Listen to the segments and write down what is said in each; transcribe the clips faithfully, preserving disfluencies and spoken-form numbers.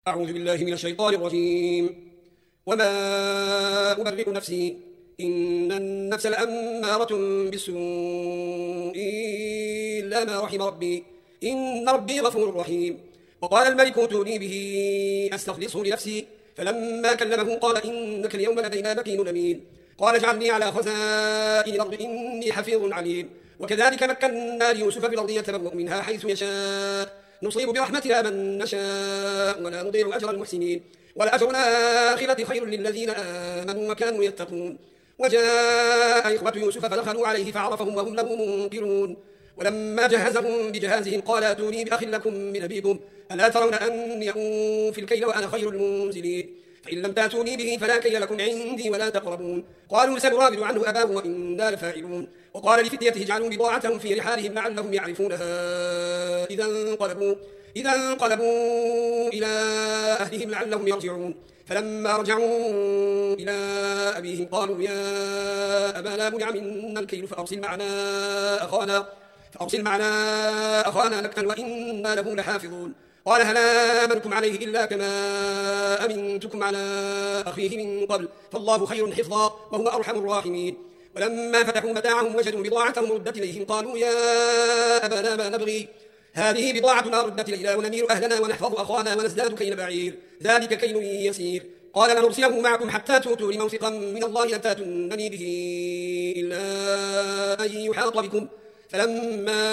أعوذ بالله من الشيطان الرجيم. وما أبرئ نفسي إن النفس لأمارة بالسوء إلا ما رحم ربي إن ربي غفور رحيم. وقال الملك ائتوني به أستخلصه لنفسي فلما كلمه قال إنك اليوم لدينا مكين أمين. قال اجعلني على خزائن الأرض إني حفيظ عليم. وكذلك مكنا ليوسف في الأرض يتبوأ منها حيث يشاء نصيب برحمتنا من نشاء ولا نضيع أجر المحسنين. والأجر الآخرة خير للذين آمنوا وكانوا يتقون. وجاء إخوة يوسف فدخلوا عليه فعرفهم وهم له منكرون. ولما جهزهم بجهازهم قال ائتوني بأخ لكم من أبيكم ألا ترون أني أوفي الكيل وأنا خير المنزلين فإن لم تأتوني به فلا كيل لكم عندي ولا تقربون. قالوا سنراود عنه أباه وإنا لفاعلون. وقال لفتيته اجعلوا بضاعتهم في رحالهم لعلهم يعرفونها إذا انقلبوا, إذا انقلبوا إلى أهلهم لعلهم يرجعون. فلما رجعوا إلى أبيهم قالوا يا أبانا منع منا الكيل فأرسل معنا أخانا, فأرسل معنا أخانا نكتل وإنا له لحافظون. قال هل آمنكم عليه إلا كما أمنتكم على أخيه من قبل فالله خير حفظا وهو أرحم الراحمين. ولما فتحوا متاعهم وجدوا بضاعتهم ردت إليهم قالوا يا أبانا ما نبغي هذه بضاعتنا ردت إلينا ونمير أهلنا ونحفظ أخانا ونزداد كيل بعير ذلك كيل يسير. قال لنرسله معكم حتى تؤتوا موثقا من الله لتاتونني به إلا أن يحاط بكم. فلما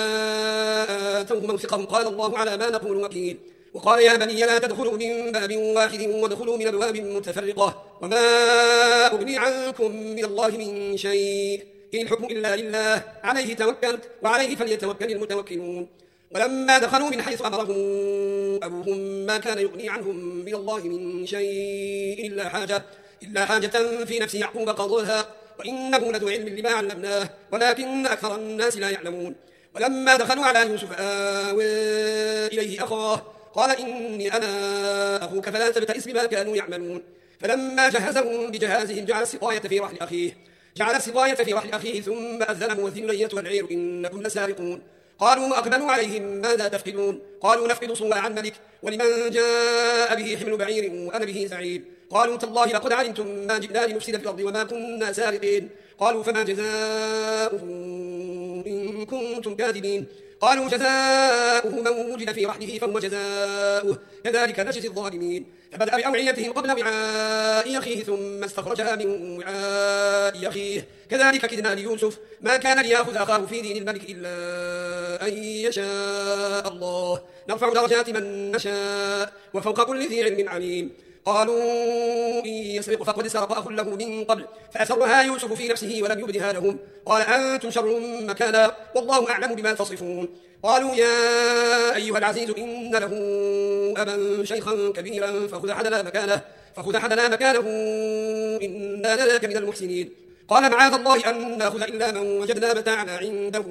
آتوه موثقهم قال الله على ما نقول وكيل. وقال يا بني لا تدخلوا من باب واحد وادخلوا من أبواب متفرقة وما أغني عنكم من الله من شيء إن الحكم إلا لله عليه توكلت وعليه فليتوكل المتوكلون. ولما دخلوا من حيث أمرهم أبوهم ما كان يغني عنهم من الله من شيء إلا حاجة, إلا حاجة في نفس يعقوب قضاها وإنه لذو علم لما علمناه ولكن أكثر الناس لا يعلمون. ولما دخلوا على يوسف آوى إليه أخاه قال إني أنا أخوك فلا تبتئس بما كانوا يعملون. فلما جهزهم بجهازهم جعل السقاية في رحل أخيه جعل السقاية في رحل أخيه ثم أذن مؤذن أيتها العير إنكم لسارقون. قالوا أقبلوا عليهم ماذا تفقدون قالوا نفقد صواع الملك ولمن جاء به حمل بعير وأنا به زعيم. قالوا تالله لقد علمتم ما جئنا لنفسد في الأرض وما كنا سارقين. قالوا فما جزاؤه إن كنتم كاذبين. قالوا جزاؤه من وجد في رحله فهو جزاؤه كذلك نجزي الظالمين. فبدأ بأوعيتهم قبل وعاء أخيه ثم استخرجها من وعاء أخيه كذلك كدنا ليوسف ما كان ليأخذ أخاه في دين الملك إلا أن يشاء الله نرفع درجات من نشاء وفوق كل ذي علم عليم. قالوا إن يسرق فقد سرق أخ له من قبل فأسرها يوسف في نفسه ولم يبدها لهم قال أنتم شر مكانا والله أعلم بما تصفون. قالوا يا أيها العزيز إن له أبا شيخا كبيرا فخذ أحدنا مكانه, فخذ أحدنا مكانه إنا نراك من المحسنين. قال معاذ الله أن نأخذ إلا من وجدنا متاعنا عنده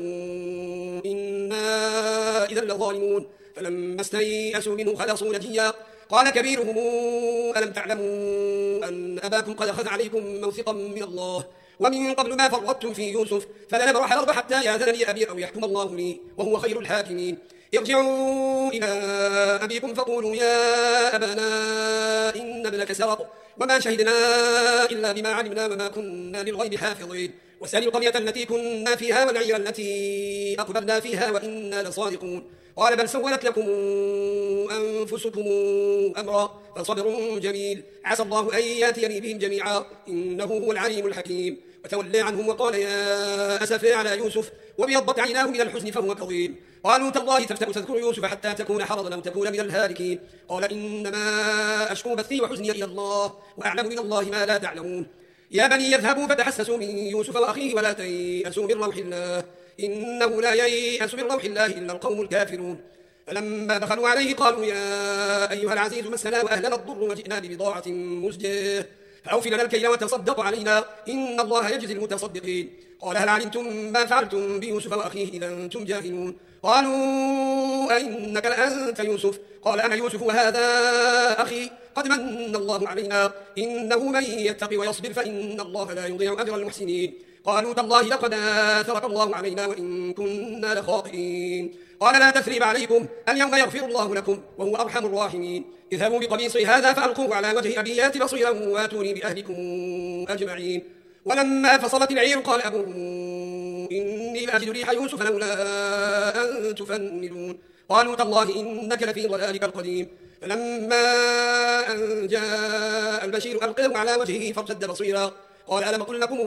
إنا إذا لظالمون. فلما استيئسوا منه خلصوا نجيا قال كبيرهم ألم تعلموا أن أباكم قد أخذ عليكم موثقا من الله ومن قبل ما فرطتم في يوسف فلا نبرح الأرض حتى يأذن لي أبي أو يحكم الله لي وهو خير الحاكمين. ارجعوا إلى أبيكم فقولوا يا أبانا إن ابنك سرق وما شهدنا إلا بما علمنا وما كنا للغيب حافظين. وسأل القرية التي كنا فيها والعير التي أقبلنا فيها وإنا لصادقون. قال بل سولت لكم أنفسكم أمرا فصبر جميل عسى الله أن يأتيني بهم جميعا إنه هو العليم الحكيم. وتولى عنهم وقال يا أسفى على يوسف وبيضت عيناه من الحزن فهو كظيم. قالوا تالله تفتأ تذكر يوسف حتى تكون حرضا أو تكون من الهالكين. قال إنما أشكو بثي وحزني إلى الله وأعلم من الله ما لا تعلمون. يا بني يذهبوا فتحسسوا من يوسف وأخيه ولا تيأسوا من روح الله إنه لا ييأس من روح الله إلا القوم الكافرون. فلما دخلوا عليه قالوا يا أيها العزيز مسنا وأهلنا الضر وجئنا ببضاعة مزجاة فأوف لنا الكيل وتصدق علينا إن الله يجزي المتصدقين. قال هل علمتم ما فعلتم بيوسف وأخيه إذا أنتم جاهلون. قالوا أئنك لأنت يوسف قال أنا يوسف وهذا أخي قد من الله علينا إنه من يتقي ويصبر فإن الله لا يضيع أجر المحسنين. قالوا تالله لقد آثرك الله علينا وإن كنا لخاطئين. قال لا تثريب عليكم اليوم يغفر الله لكم وهو أرحم الراحمين اذهبوا بقميصي هذا فألقوه على وجه أبي يأت بصيرا واتوني بأهلكم أجمعين ولما فصلت العير قال أبوهم إني لأجد ريح يوسف لولا أن تفندون قالوا تالله إنك لفي ضلالك القديم فلما أن جاء البشير ألقاه على وجهه فارتد بصيرا قال ألم أقل لكم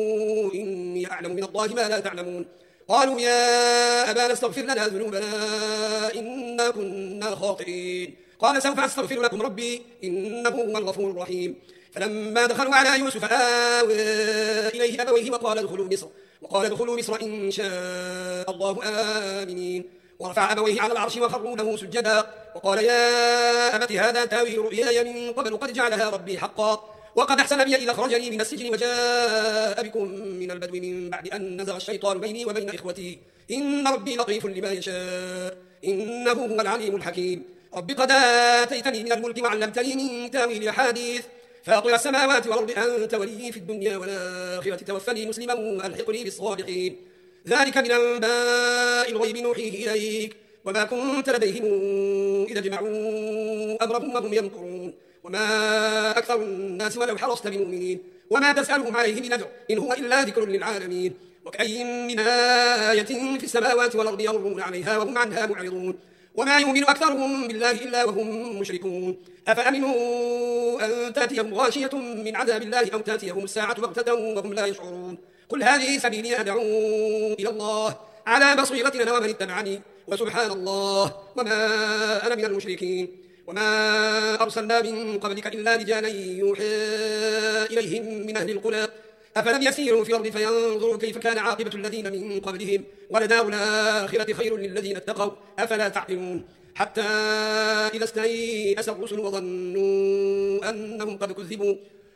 إني أعلم من الله ما لا تعلمون قالوا يا أبانا استغفر لنا ذنوبنا إنا كنا خاطئين قال سوف أستغفر لكم ربي إنه هو الغفور الرحيم فلما دخلوا على يوسف آوى إليه أبويه وقال ادخلوا مصر وقال ادخلوا مصر إن شاء الله آمنين ورفع أبويه على العرش وخروا له سجدا وقال يا أبت هذا تاويل رؤياي من قبل قد جعلها ربي حقا وقد أحسن بي إذ أخرجني من السجن وجاء بكم من البدو من بعد أن نزغ الشيطان بيني وبين إخوتي إن ربي لطيف لما يشاء إنه هو العليم الحكيم رب قد آتيتني من الملك وعلمتني من تاويل الأحاديث فاطر السماوات والأرض أنت ولي في الدنيا والآخرة توفني مسلما وألحقني بالصالحين ذلك من أنباء الغيب نوحيه إليك وما كنت لديهم إذا جمعوا أمرهم وهم يمكرون وما أكثر الناس ولو حرصت بمؤمنين وما تسألهم عليه من أجر إن هو إلا ذكر للعالمين وكأي من آية في السماوات والأرض يمرون عليها وهم عنها معرضون وما يؤمن أكثرهم بالله إلا وهم مشركون أفأمنوا أن تأتيهم غاشية من عذاب الله أو تأتيهم الساعة بغتة وهم لا يشعرون قل هذه سبيلي أدعو إلى الله على بصيرة أنا ومن اتبعني وسبحان الله وما أنا من المشركين وما أرسلنا من قبلك إلا رجالا يوحى إليهم من أهل القرى أفلم يسيروا في الأرض فينظروا كيف كان عاقبة الذين من قبلهم ولدار الآخرة خير للذين اتقوا أفلا تعقلون حتى إذا استيأس الرسل وظنوا أنهم قد كذبوا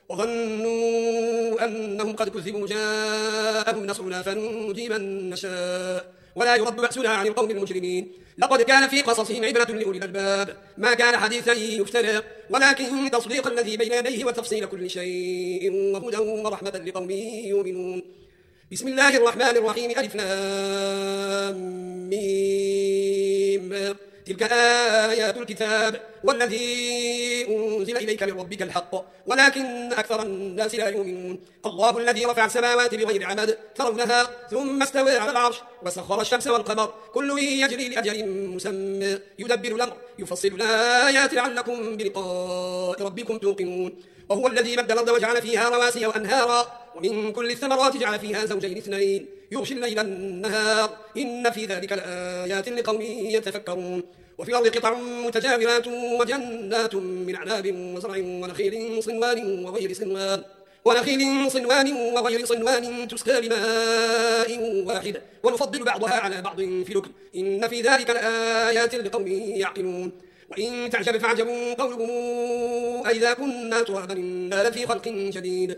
وظنوا أنهم قد كذبوا جاءهم نصرنا فنجي من نشاء ولا يرد بأسنا عن القوم المجرمين لقد كان في قصصهم عبرة لأولي الألباب ما كان حديثا يفترى ولكن تصديق الذي بين يديه وتفصيل كل شيء وهدى ورحمة لقوم يؤمنون بسم الله الرحمن الرحيم ألف لام ميم تلك آيات الكتاب والذي أنزل إليك من ربك الحق ولكن أكثر الناس لا يؤمنون الله الذي رفع السماوات بغير عمد ترونها ثم استوى على العرش وسخر الشمس والقمر كل يجري لأجل مسمى يدبر الأمر يفصل الآيات لعلكم بلقاء ربكم توقنون وهو الذي مد الأرض وجعل فيها رواسي وأنهارا ومن كل الثمرات جعل فيها زوجين اثنين يغشي الليل النهار إن في ذلك لآيات لقوم يتفكرون وفي الأرض قطع متجاورات وجنات من أعناب وزرع ونخيل صنوان وغير صنوان ونخيل صنوان وغير صنوان تسقى بماء واحد ونفضل بعضها على بعض في الأكل إن في ذلك لآيات لقوم يعقلون وإن تعجب فعجب قولهم أئذا كنا ترابا إنا لفي خلق جديد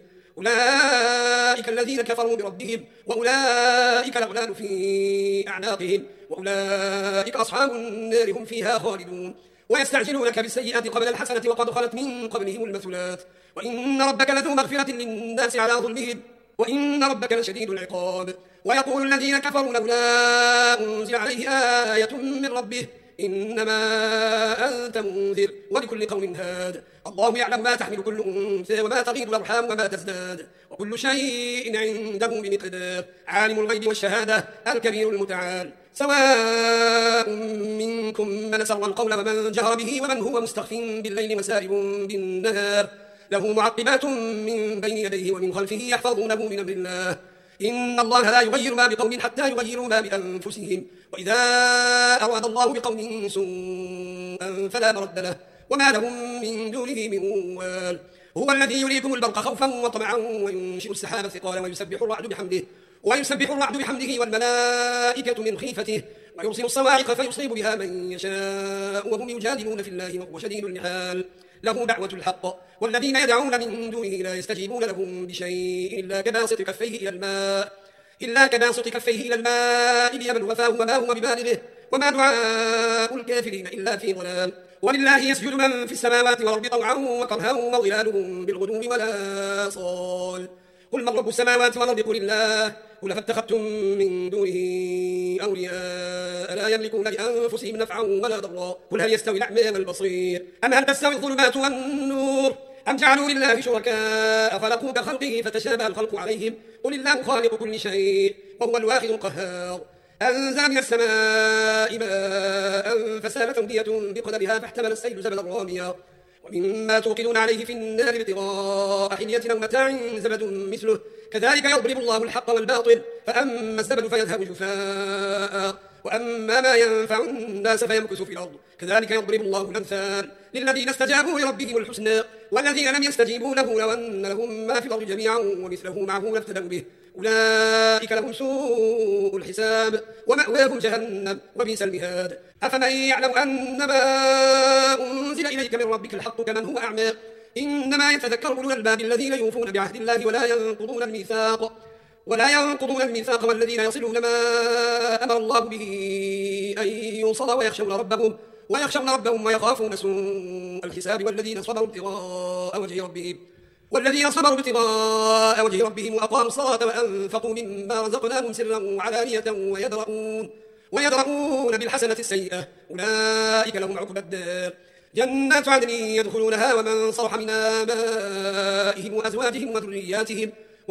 أولئك الذين كفروا بربهم وأولئك الأغلال في أعناقهم وأولئك أصحاب النار هم فيها خالدون ويستعجلونك بالسيئات قبل الحسنة وقد خلت من قبلهم المثلات وإن ربك لذو مغفرة للناس على ظلمهم وإن ربك لشديد العقاب ويقول الذين كفروا لولا أنزل عليه آية من ربه إنما أنت منذر ولكل قوم هاد الله يعلم ما تحمل كل أنثى وما تغيض الأرحام وما تزداد وكل شيء عنده بمقدار عالم الغيب والشهادة الكبير المتعال سواء منكم من سر القول ومن جهر به ومن هو مستخف بالليل وسارب بالنهار له معقبات من بين يديه ومن خلفه يحفظونه من أمر الله إن الله لا يغير ما بقوم حتى يغيروا ما بأنفسهم وإذا أراد الله بقوم سوءا فلا مرد له وما لهم من دونه من وال هو الذي يريكم البرق خوفا وطمعا وينشئ السحاب الثقال ويسبح الرعد بحمده ويسبح الرعد بحمده والملائكة من خيفته ويرسل الصواعق فيصيب بها من يشاء وهم يجادلون في الله وهو شديد المحال له دعوة الحق والذين يدعون من دونه لا يستجيبون لهم بشيء إلا كباسط كفيه إلى الماء إلا كباسط كفيه إلى الماء ليبلغ فاه وما هو ببالغه وما دعاء الكافرين إلا في ضلال ولله يسجد من في السماوات والأرض طوعا وكرها وظلالهم بالغدو ولا صال قل من رب السماوات والأرض قل الله قل فاتخذتم من دونه أولياء لا يملكون لأنفسهم نفعا ولا ضرا قل هل يستوي الأعمى والبصير أم هل تستوي الظلمات والنور أم جعلوا لله شركاء خلقوا كخلقه فتشابه الخلق عليهم قل الله خالق كل شيء وهو الواحد القهار أنزل من السماء ماء فسالت أودية بقدرها فاحتمل السيل زبدا راميا ومما توقدون عليه في النار ابتغاء حلية أو متاع زبد مثله كذلك يضرب الله الحق والباطل فأما الزبد فيذهب جفاء وأما ما ينفع الناس فيمكث في الأرض كذلك يضرب الله الأمثال للذين استجابوا لربهم الحسنى والذين لم يستجيبوا له لو أن لهم ما في الأرض جميعا ومثله معه لافتدوا به أولئك لهم سوء الحساب ومأواهم جهنم وبئس المهاد أفمن يعلم أن ما أنزل إليك من ربك الحق كمن هو أعمى إنما يتذكر أولو الألباب الذين يوفون بعهد الله ولا ينقضون الميثاق ولا ينقضون الميثاق والذين يصلون ما أمر الله به أن يوصل ويخشون ربهم ويخشون ربهم ويخافون سوء الحساب والذين صبروا ابتغاء وجه ربهم والذين صبروا ابتغاء وجه ربهم وأقاموا الصلاة وأنفقوا مما رزقناهم سرا وعلانية ويدرؤون ويدرؤون بالحسنة السيئة أولئك لهم عقبى الدار جنات عدن يدخلونها ومن صلح من آبائهم وأزواجهم وذرياتهم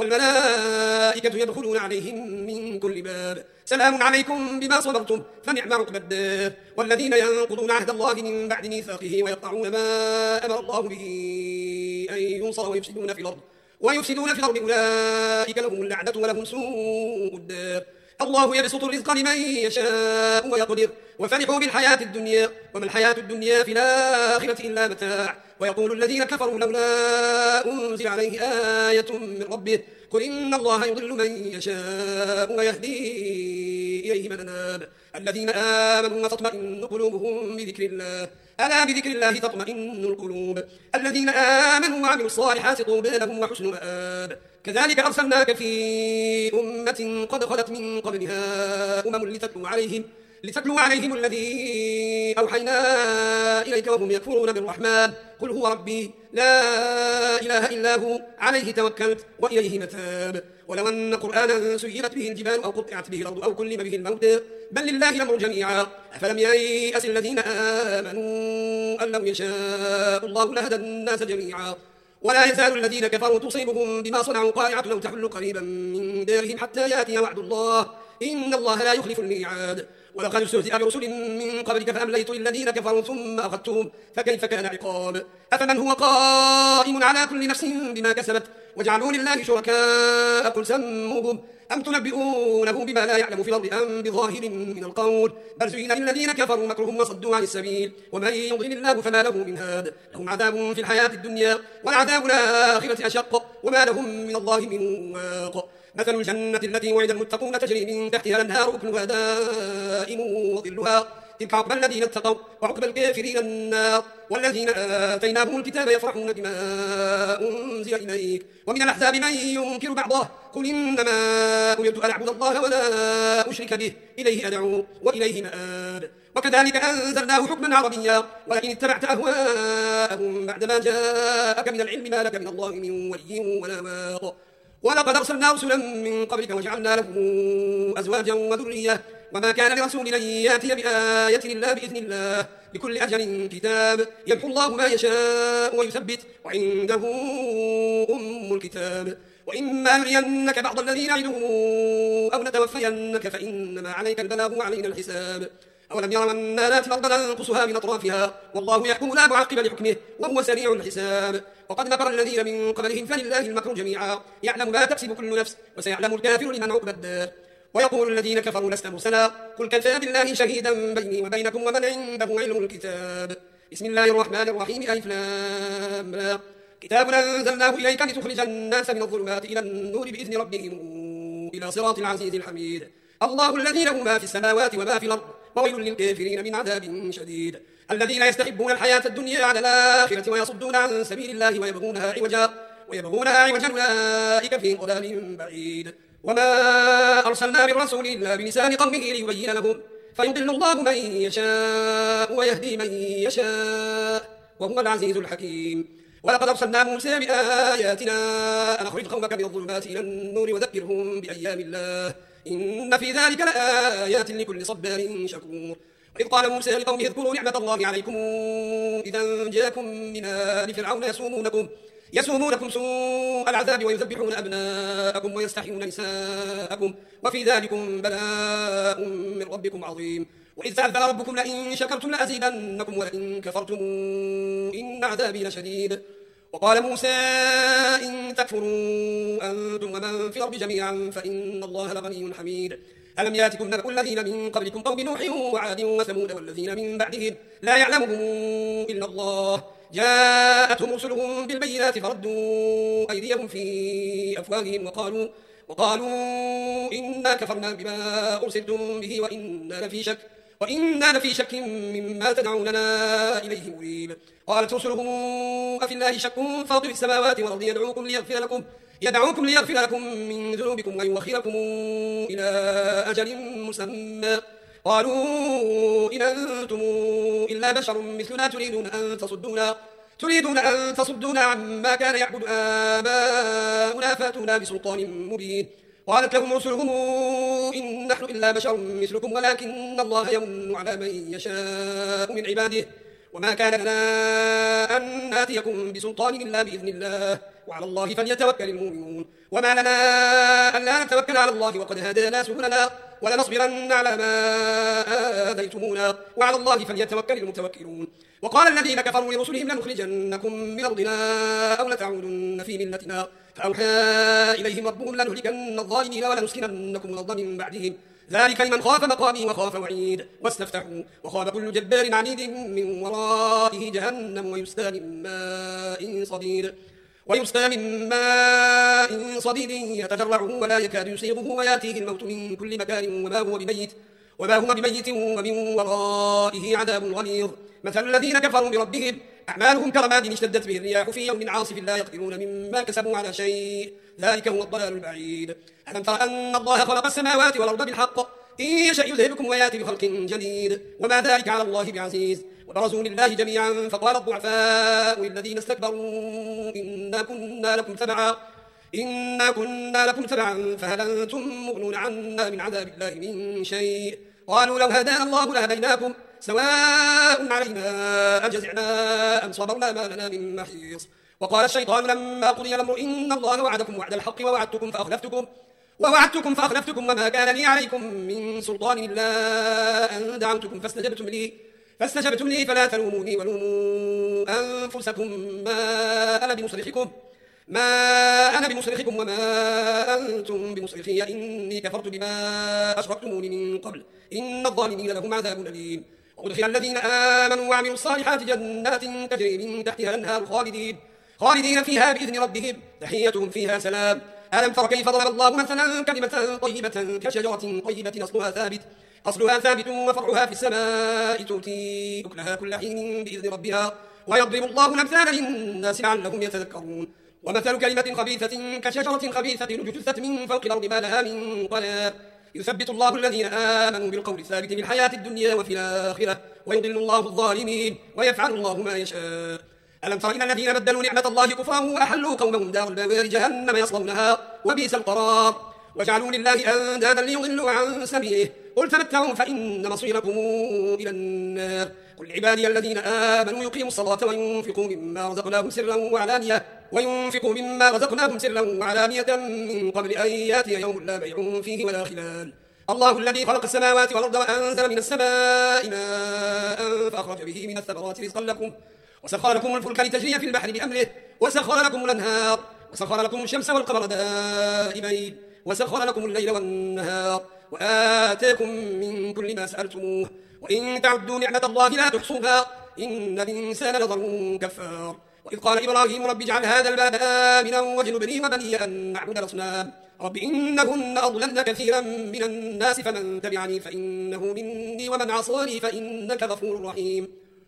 والملائكة يدخلون عليهم من كل باب سلام عليكم بما صبرتم فنعم عقبى الدار والذين ينقضون عهد الله من بعد ميثاقه ويقطعون ما أمر الله به أن يوصل ويفسدون في الأرض ويفسدون في الأرض أولئك لهم اللعنة ولهم سوء الدار الله يبسط الرزق لمن يشاء ويقدر وفرحوا بالحياة الدنيا وما الحياة الدنيا في الآخرة إلا متاع ويقول الذين كفروا لولا أنزل عليه آية من ربه قل إن الله يضل من يشاء ويهدي إليه من أناب الذين آمنوا وتطمئن قلوبهم بذكر الله ألا بذكر الله تطمئن القلوب الذين آمنوا وعملوا الصالحات طوبى لهم وحسن مآب كذلك أرسلناك في أمة قد خلت من قبلها أمم لتتلو عليهم لتتلو عليهم الذي أوحينا إليك وهم يكفرون بالرحمن قل هو ربي لا إله إلا هو عليه توكلت وإليه متاب ولو أن قرآنا سيرت به الجبال أو قطعت به الأرض أو كلم به الموتى بل لله الأمر جميعا أفلم ييأس الذين آمنوا أن لو يشاء الله لهدى الناس جميعا ولا يزال الذين كفروا تصيبهم بما صنعوا قارعة لو تحل قريبا من دارهم حتى يأتي وعد الله إن الله لا يخلف الميعاد ولقد استهزئ برسل من قبلك فأمليت للذين كفروا ثم أخذتهم فكيف كان عقاب أفمن هو قائم على كل نفس بما كسبت وجعلوا لله شركاء قل سموهم أم تنبئونه بما لا يعلم في الأرض أم بظاهر من القول بل زين للذين كفروا مكرهم وصدوا عن السبيل ومن يضلل الله فما له من هاد لهم عذاب في الحياة الدنيا والعذاب الآخرة أشق وما لهم من الله من واق مثل الجنة التي وعد المتقون تجري من تحتها الأنهار أكلها دائم وظلها تلك عقبى الذين اتقوا وعقبى الكافرين النار والذين آتيناهم الكتاب يفرحون بما أنزل إليك ومن الأحزاب من ينكر بعضه قل إنما أمرت أن أعبد الله ولا أشرك به إليه أدعو وإليه مآب وكذلك أنزلناه حكما عربيا ولكن اتبعت أهواءهم بعدما جاءك من العلم ما لك من الله من ولي ولا واق ولقد أرسلنا رسلا من قبلك وجعلنا له أزواجا وذرية وما كان لرسول أن يأتي بآية إلا بإذن الله لكل أجل كتاب يمحو الله ما يشاء ويثبت وعنده أم الكتاب وإما نرينك بعض الذين نعدهم أو نتوفينك فإنما عليك البلاغ وعلينا الحساب أولم يروا أنا نأتي الأرض ننقصها من أطرافها والله يحكم لا معقب لحكمه وهو سريع الحساب وقد مكر الذين من قبلهم فلله المكر جميعا يعلم ما تكسب كل نفس وسيعلم الكافر لمن عقبى الدار ويقول الذين كفروا لست مرسلا قل كفى بالله شهيدا بيني وبينكم ومن عنده علم الكتاب بسم الله الرحمن الرحيم ألف لام را كتاب أنزلناه إليك لتخرج الناس من الظلمات إلى النور بإذن ربهم إلى صراط العزيز الحميد الله الذي له ما في السماوات وما في الأرض وويل للكافرين من عذاب شديد الذين يستحبون الحياة الدنيا على الآخرة ويصدون عن سبيل الله ويبغونها عوجا ويبغونها عوجا أولئك في ضلال بعيد وما أرسلنا من رسول إلا بلسان قومه ليبين لهم فيضل الله من يشاء ويهدي من يشاء وهو العزيز الحكيم. ولقد أرسلنا موسى بآياتنا أن أخرج قومك من الظلمات إلى النور وذكرهم بأيام الله إن في ذلك لآيات لكل صبار شكور. وإذ قال موسى لقومه اذكروا نعمة الله عليكم إذا جاءكم من آل فرعون يسومونكم يسومونكم سوء العذاب ويذبحون أبناءكم ويستحيون نساءكم وفي ذلكم بلاء من ربكم عظيم. وإذ تأذن ربكم لئن شكرتم لأزيدنكم ولئن كفرتم إن عذابي لشديد. وقال موسى إن تكفروا أنتم ومن في الأرض جميعا فإن الله لغني حميد. ألم ياتكم نبأ الذين من قبلكم قوم نوح وعاد وثمود والذين من بعدهم لا يعلمهم إلا الله جاءتهم رسلهم بالبينات فردوا أيديهم في أفواههم وقالوا وقالوا إنا كفرنا بما أرسلتم به وإنا لفي شك وإنا لفي شك مما تدعوننا إليه مريب. قالت رسلهم أفي الله شك فاطر السماوات والأرض يدعوكم ليغفر لكم يدعوكم ليغفر لكم من ذنوبكم ويؤخركم إلى أجل مسمى. قالوا إن أنتم إلا بشر مثلنا تريدون أن تصدونا تريدون أن تصدونا عما كان يعبد آباؤنا فاتونا بسلطان مبين. قالت لهم رسلهم إن نحن إلا بشر مثلكم ولكن الله يمن على من يشاء من عباده وما كان لنا أن ناتيكم بسلطان إلا بإذن الله وعلى الله فليتوكل المؤمنون. وما لنا ألا نتوكل على الله وقد هدانا سبلنا ولنصبرن على ما آذيتمونا وعلى الله فليتوكل المتوكلون. وقال الذين كفروا لرسلهم لنخرجنكم من أرضنا أو لتعودن في ملتنا فأوحى إليهم ربهم لنهلكن الظالمين ولنسكننكم الأرض من بعدهم ذلك لمن خاف مقامي وخاف وعيد. واستفتحوا وخاب كل جبار عنيد من ورائه جهنم ويسقى من ماء صديد ويسقى من ماء صديد يتجرعه ولا يكاد يصيبه وياتيه الموت من كل مكان وما هو بميت وما هو بميت ومن ورائه عذاب غليظ. مثل الذين كفروا بربهم أعمالهم كرماد اشتدت به الرياح في يوم عاصف لا يقدرون مما كسبوا على شيء ذلك هو الضلال البعيد. ألم تر أن الله خلق السماوات والأرض بالحق إن يشأ يذهبكم ويأتي بخلق جديد وما ذلك على الله بعزيز. وبرزوا لله جميعا فقال الضعفاء للذين استكبروا إنا كنا لكم تبعا إنا كنا لكم تبعا فهل أنتم مغنون عنا من عذاب الله من شيء. قالوا لو هدانا الله لهديناكم سواء علينا أجزعنا أم صبرنا ما لنا من محيص. وقال الشيطان لما قضي الأمر إن الله وعدكم وعد الحق ووعدتكم فأخلفتكم ووعدتكم فأخلفتكم وما كان لي عليكم من سلطان إلا أن دعوتكم فاستجبتم لي فاستجبتم لي فلا تلوموني ولوموا أنفسكم ما أنا بمصرخكم ما أنا بمصرخكم وما أنتم بمصرخي إني كفرت بما أشركتموني من قبل إن الظالمين لهم عذاب أليم. وأدخل الذين آمنوا وعملوا الصالحات جنات تجري من تحتها الأنهار خالدين خالدين فيها بإذن ربهم تحيتهم فيها سلام. ألم تر كيف ضرب الله مثلا كلمة طيبة كشجرة طيبة أصلها ثابت أصلها ثابت وفرعها في السماء تؤتي أكلها كل حين بإذن ربها ويضرب الله الأمثال للناس لعلهم يتذكرون. ومثل كلمة خبيثة كشجرة خبيثة اجتثت من فوق الأرض ما لها من قرار يثبت الله الذين آمنوا بالقول الثابت في الحياة الدنيا وفي الآخرة ويضل الله الظالمين ويفعل الله ما يشاء. ألم تر إلى الذين بدلوا نعمة الله كفرا وأحلوا قومهم دار البوار جهنم يصلونها وبئس القرار وجعلوا لله أندادا ليضلوا عن سبيله قل تمتعوا فإن مصيركم إلى النار. قل عبادي الذين آمنوا يقيموا الصلاة وينفقوا مما رزقناهم سرا وعلانية وينفقوا مما رزقناهم سرا وعلانية من قبل أن يأتي يوم لا بيع فيه ولا خلال. الله الذي خلق السماوات والأرض وأنزل من السماء ماء فأخرج به من الثمرات رزقا لكم وسخر لكم الفلك لتجري في البحر بأمره وسخر لكم الأنهار وسخر لكم الشمس والقمر دائبين وسخر لكم الليل والنهار وآتاكم من كل ما سألتموه وإن تعدوا نعمة الله لا تحصوها إن الإنسان لظلوم كفار. وإذ قال إبراهيم رب اجعل هذا البلد آمنا واجنبني وبني أن نعبد الأصنام رب إنهن أضللن كثيرا من الناس فمن تبعني فإنه مني ومن عصاني فإنك غفور رحيم.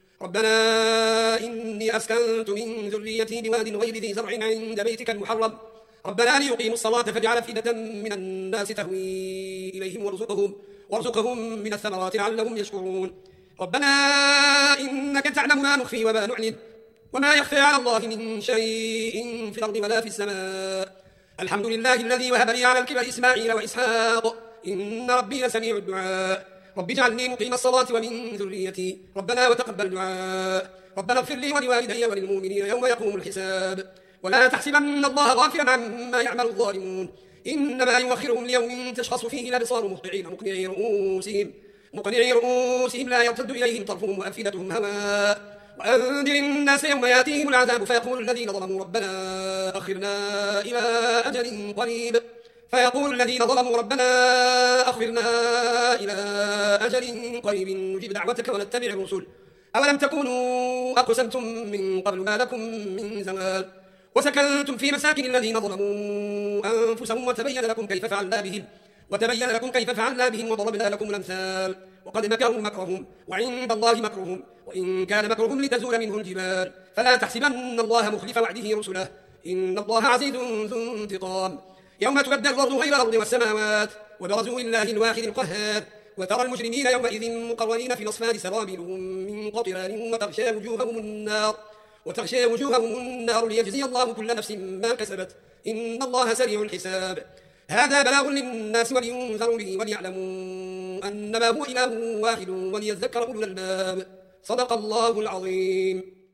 ربنا إني أسكنت من ذريتي بواد غير ذي زرع عند بيتك المحرم ربنا ليقيموا الصلاة فاجعل أفئدة من الناس تهوي إليهم وارزقهم وارزقهم من الثمرات لعلهم يشكرون. ربنا إنك تعلم ما نخفي وما نعلن وما يخفى على الله من شيء في الأرض ولا في السماء. الحمد لله الذي وهب لي على الكبر إسماعيل وإسحاق إن ربي لسميع الدعاء. رب اجعلني مقيم الصلاة ومن ذريتي ربنا وتقبل دعاء. ربنا اغفر لي ولوالدي وللمؤمنين يوم يقوم الحساب. ولا تحسبن الله غافلا عما يعمل الظالمون إنما يؤخرهم ليوم تشخص فيه الأبصار مهطعين مقنعي رؤوسهم مقنعي رؤوسهم لا يرتد إليهم طرفهم وأفئدتهم هواء. وأنذر الناس يوم يأتيهم العذاب فيقول الذين ظلموا ربنا أخرنا إلى أجل قريب فيقول الذين ظلموا ربنا أخرنا إلى أجل قريب نجيب دعوتك ونتبع الرسل أولم تكونوا أقسمتم من قبل ما لكم من زوال وسكنتم في مساكن الذين ظلموا أنفسهم وتبين لكم كيف فعلنا بهم وتبين لكم كيف فعلنا بهم وضربنا لكم الأمثال وقد مكروا مكرهم وعند الله مكرهم وإن كان مكرهم لتزول منه الجبال فلا تحسبن الله مخلف وعده رسله إن الله عزيز ذو انتقام. يوم تبدل الأرض غير الأرض والسماوات وبرزوا لله الواحد القهار وترى المجرمين يومئذ مقرنين في الأصفاد سرابيلهم من قطران وتغشى وجوههم النار وتغشى وجوههم النار ليجزي الله كل نفس ما كسبت إن الله سريع الحساب. هذا بلاغ للناس ولينذروا به وليعلموا أنما هو إله واحد وليذكر أولو الألباب. صدق الله العظيم.